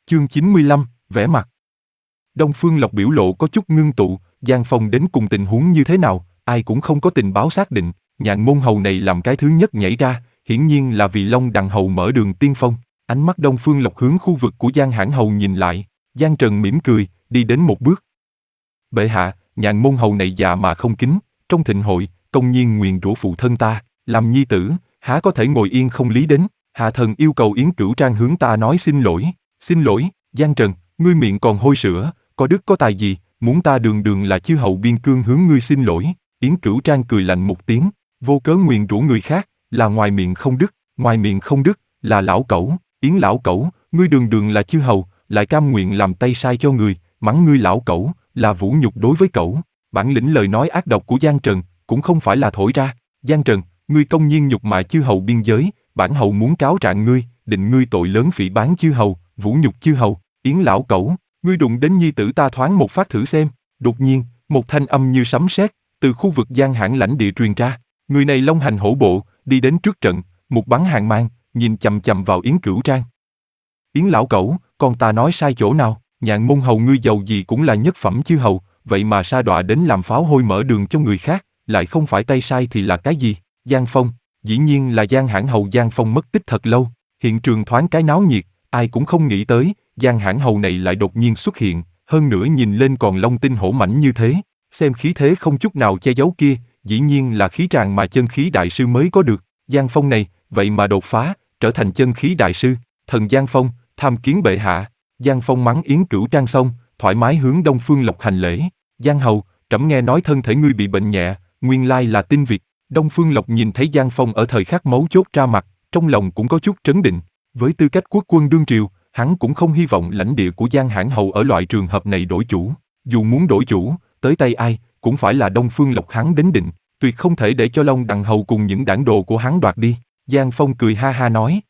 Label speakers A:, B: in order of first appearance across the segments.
A: Chương 95, vẽ mặt. Đông Phương Lộc biểu lộ có chút ngưng tụ, Giang Phong đến cùng tình huống như thế nào, ai cũng không có tình báo xác định, Nhạn Môn Hầu này làm cái thứ nhất nhảy ra, hiển nhiên là vì Long Đằng Hầu mở đường tiên phong. Ánh mắt Đông Phương Lộc hướng khu vực của Giang Hãn Hầu nhìn lại, Giang Trần mỉm cười, đi đến một bước. Bệ hạ, Nhạn Môn Hầu này dạ mà không kính, trong thịnh hội, công nhiên nguyền rủa phụ thân ta, làm nhi tử, há có thể ngồi yên không lý đến, hạ thần yêu cầu Yến Cửu Trang hướng ta nói xin lỗi. Xin lỗi, Giang Trần, ngươi miệng còn hôi sữa, có đức có tài gì, muốn ta đường đường là chư hầu biên cương hướng ngươi xin lỗi. Yến Cửu Trang cười lạnh một tiếng, vô cớ nguyền rủa người khác, là ngoài miệng không đức, ngoài miệng không đức, là lão cẩu, Yến lão cẩu, ngươi đường đường là chư hầu, lại cam nguyện làm tay sai cho người, mắng ngươi lão cẩu, là vũ nhục đối với cẩu. Bản lĩnh lời nói ác độc của Giang Trần, cũng không phải là thổi ra. Giang Trần, ngươi công nhiên nhục mạ chư hầu biên giới, bản hầu muốn cáo trạng ngươi, định ngươi tội lớn phỉ báng chư hầu, vũ nhục chư hầu. Yến lão cẩu, ngươi đụng đến nhi tử ta thoáng một phát thử xem. Đột nhiên, một thanh âm như sấm sét từ khu vực Giang Hãn lãnh địa truyền ra. Người này long hành hổ bộ, đi đến trước trận, một bắn hàng mang, nhìn chằm chằm vào Yến Cửu Trang. Yến lão cẩu, con ta nói sai chỗ nào? Nhạn Môn Hầu ngươi giàu gì cũng là nhất phẩm chư hầu, vậy mà sa đọa đến làm pháo hôi mở đường cho người khác, lại không phải tay sai thì là cái gì? Giang Phong, dĩ nhiên là Giang Hãn Hầu. Giang Phong mất tích thật lâu, hiện trường thoáng cái náo nhiệt, ai cũng không nghĩ tới, Giang Hãn Hầu này lại đột nhiên xuất hiện, hơn nữa nhìn lên còn long tinh hổ mãnh như thế, xem khí thế không chút nào che giấu kia, dĩ nhiên là khí tràng mà chân khí đại sư mới có được. Giang Phong này, vậy mà đột phá, trở thành chân khí đại sư, thần Giang Phong, tham kiến bệ hạ. Giang Phong mắng Yến Cửu Trang xong, thoải mái hướng Đông Phương Lộc hành lễ. Giang Hầu, trẫm nghe nói thân thể ngươi bị bệnh nhẹ, nguyên lai là tin Việt. Đông Phương Lộc nhìn thấy Giang Phong ở thời khắc mấu chốt ra mặt, trong lòng cũng có chút trấn định. Với tư cách quốc quân đương triều, hắn cũng không hy vọng lãnh địa của Giang Hãn Hầu ở loại trường hợp này đổi chủ. Dù muốn đổi chủ, tới tay ai, cũng phải là Đông Phương Lộc hắn đến định, tuyệt không thể để cho Long Đằng Hầu cùng những đảng đồ của hắn đoạt đi. Giang Phong cười ha ha nói.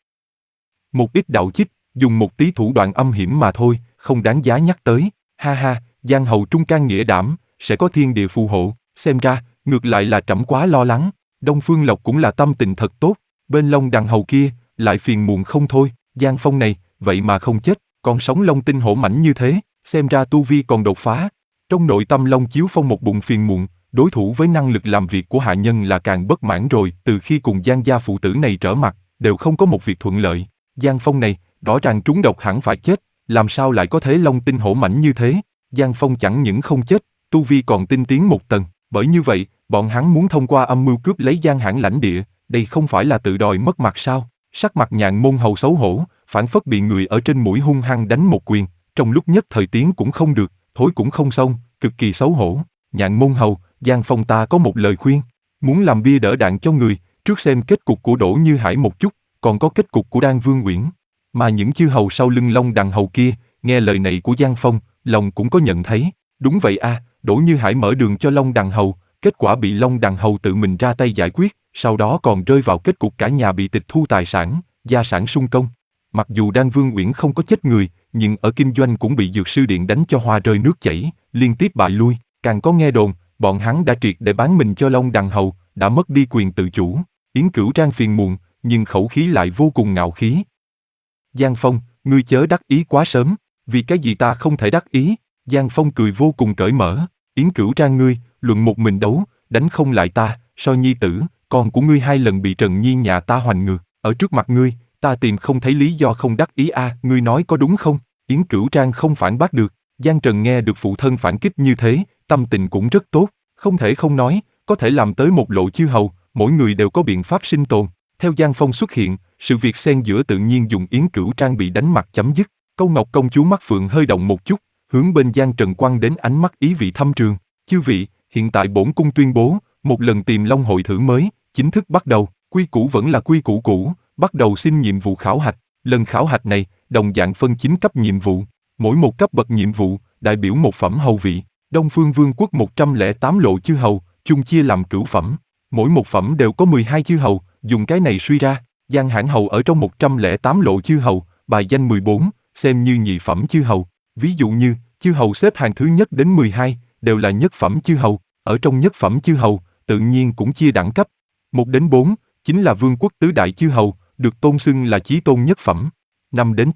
A: Một ít đạo chích, dùng một tí thủ đoạn âm hiểm mà thôi, không đáng giá nhắc tới. Ha ha, Giang Hầu trung can nghĩa đảm, sẽ có thiên địa phù hộ, xem ra, ngược lại là trẫm quá lo lắng. Đông Phương Lộc cũng là tâm tình thật tốt, bên Long Đằng Hầu kia, lại phiền muộn không thôi. Giang Phong này, vậy mà không chết, còn sống long tinh hổ mãnh như thế, xem ra tu vi còn đột phá. Trong nội tâm Long Chiếu Phong một bụng phiền muộn, đối thủ với năng lực làm việc của hạ nhân là càng bất mãn rồi. Từ khi cùng Giang gia phụ tử này trở mặt, đều không có một việc thuận lợi. Giang Phong này, rõ ràng trúng độc hẳn phải chết, làm sao lại có thế long tinh hổ mãnh như thế? Giang Phong chẳng những không chết, tu vi còn tinh tiến một tầng. Bởi như vậy, bọn hắn muốn thông qua âm mưu cướp lấy Giang Hãn lãnh địa, đây không phải là tự đòi mất mặt sao? Sắc mặt Nhạn Môn Hầu xấu hổ, phảng phất bị người ở trên mũi hung hăng đánh một quyền, trong lúc nhất thời tiến cũng không được, thối cũng không xong, cực kỳ xấu hổ. Nhạn Môn Hầu, Giang Phong ta có một lời khuyên, muốn làm bia đỡ đạn cho người, trước xem kết cục của Đỗ Như Hải một chút, còn có kết cục của Đan Vương Uyển. Mà những chư hầu sau lưng Long Đằng Hầu kia, nghe lời này của Giang Phong, lòng cũng có nhận thấy, đúng vậy a, Đỗ Như Hải mở đường cho Long Đằng Hầu, kết quả bị Long Đằng Hầu tự mình ra tay giải quyết, sau đó còn rơi vào kết cục cả nhà bị tịch thu tài sản, gia sản sung công. Mặc dù Đan Vương Uyển không có chết người, nhưng ở kinh doanh cũng bị Dược Sư Điện đánh cho hoa rơi nước chảy, liên tiếp bại lui. Càng có nghe đồn, bọn hắn đã triệt để bán mình cho Long Đằng Hầu, đã mất đi quyền tự chủ. Yến Cửu Trang phiền muộn, nhưng khẩu khí lại vô cùng ngạo khí. Giang Phong, ngươi chớ đắc ý quá sớm, vì cái gì ta không thể đắc ý? Giang Phong cười vô cùng cởi mở. Yến Cửu Trang ngươi, luận một mình đấu, đánh không lại ta, so nhi tử, con của ngươi 2 lần bị Trần Nhi nhà ta hoành ngược, ở trước mặt ngươi, ta tìm không thấy lý do không đắc ý a, ngươi nói có đúng không? Yến Cửu Trang không phản bác được. Giang Trần nghe được phụ thân phản kích như thế, tâm tình cũng rất tốt, không thể không nói, có thể làm tới một lộ chư hầu, mỗi người đều có biện pháp sinh tồn. Theo Giang Phong xuất hiện, sự việc xen giữa tự nhiên dùng Yến Cửu Trang bị đánh mặt chấm dứt. Câu Ngọc công chúa mắt phượng hơi động một chút, hướng bên Giang Trần quăng đến ánh mắt ý vị thâm trường. Chư vị, hiện tại bổn cung tuyên bố, một lần tìm long hội thử mới, chính thức bắt đầu. Quy củ vẫn là quy củ cũ, bắt đầu xin nhiệm vụ khảo hạch. Lần khảo hạch này, đồng dạng phân 9 cấp nhiệm vụ. Mỗi một cấp bậc nhiệm vụ, đại biểu một phẩm hầu vị. Đông Phương Vương quốc 108 lộ chư hầu, chung chia làm cửu phẩm. Mỗi một phẩm đều có 12 chư hầu, dùng cái này suy ra, Giang Hãn Hầu ở trong 108 lộ chư hầu, bài danh 14, xem như nhị phẩm chư hầu. Ví dụ như, chư hầu xếp hàng thứ nhất đến 12, đều là nhất phẩm chư hầu. Ở trong nhất phẩm chư hầu, tự nhiên cũng chia đẳng cấp. 1 đến 4, chính là vương quốc tứ đại chư hầu, được tôn xưng là chí tôn nhất phẩm. 5 đến 8,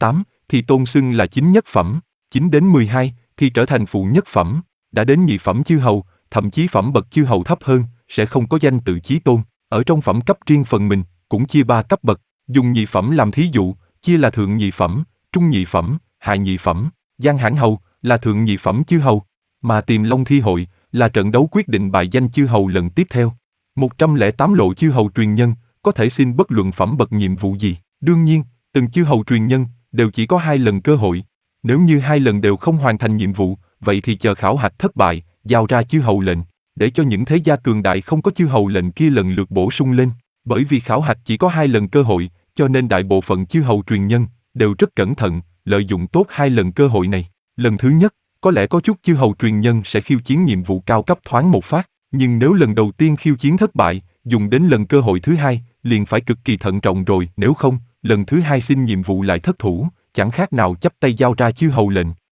A: thì tôn xưng là chính nhất phẩm, 9 đến 12 thì trở thành phụ nhất phẩm, đã đến nhị phẩm chư hầu, thậm chí phẩm bậc chư hầu thấp hơn, sẽ không có danh tự chí tôn, ở trong phẩm cấp riêng phần mình, cũng chia 3 cấp bậc, dùng nhị phẩm làm thí dụ, chia là thượng nhị phẩm, trung nhị phẩm, hạ nhị phẩm, Giang Hãn Hầu là thượng nhị phẩm chư hầu, mà Tiềm Long Thi Hội là trận đấu quyết định bại danh chư hầu lần tiếp theo. 108 lộ chư hầu truyền nhân, có thể xin bất luận phẩm bậc nhiệm vụ gì. Đương nhiên, từng chư hầu truyền nhân đều chỉ có 2 lần cơ hội. Nếu như 2 lần đều không hoàn thành nhiệm vụ, vậy thì chờ khảo hạch thất bại, giao ra chư hầu lệnh, để cho những thế gia cường đại không có chư hầu lệnh kia lần lượt bổ sung lên. Bởi vì khảo hạch chỉ có 2 lần cơ hội, cho nên đại bộ phận chư hầu truyền nhân đều rất cẩn thận, lợi dụng tốt 2 lần cơ hội này. Lần thứ nhất, có lẽ có chút chư hầu truyền nhân sẽ khiêu chiến nhiệm vụ cao cấp thoáng một phát, nhưng nếu lần đầu tiên khiêu chiến thất bại, dùng đến lần cơ hội thứ hai, liền phải cực kỳ thận trọng rồi, nếu không, lần thứ hai xin nhiệm vụ lại thất thủ, chẳng khác nào chắp tay giao ra chư hầu lệnh.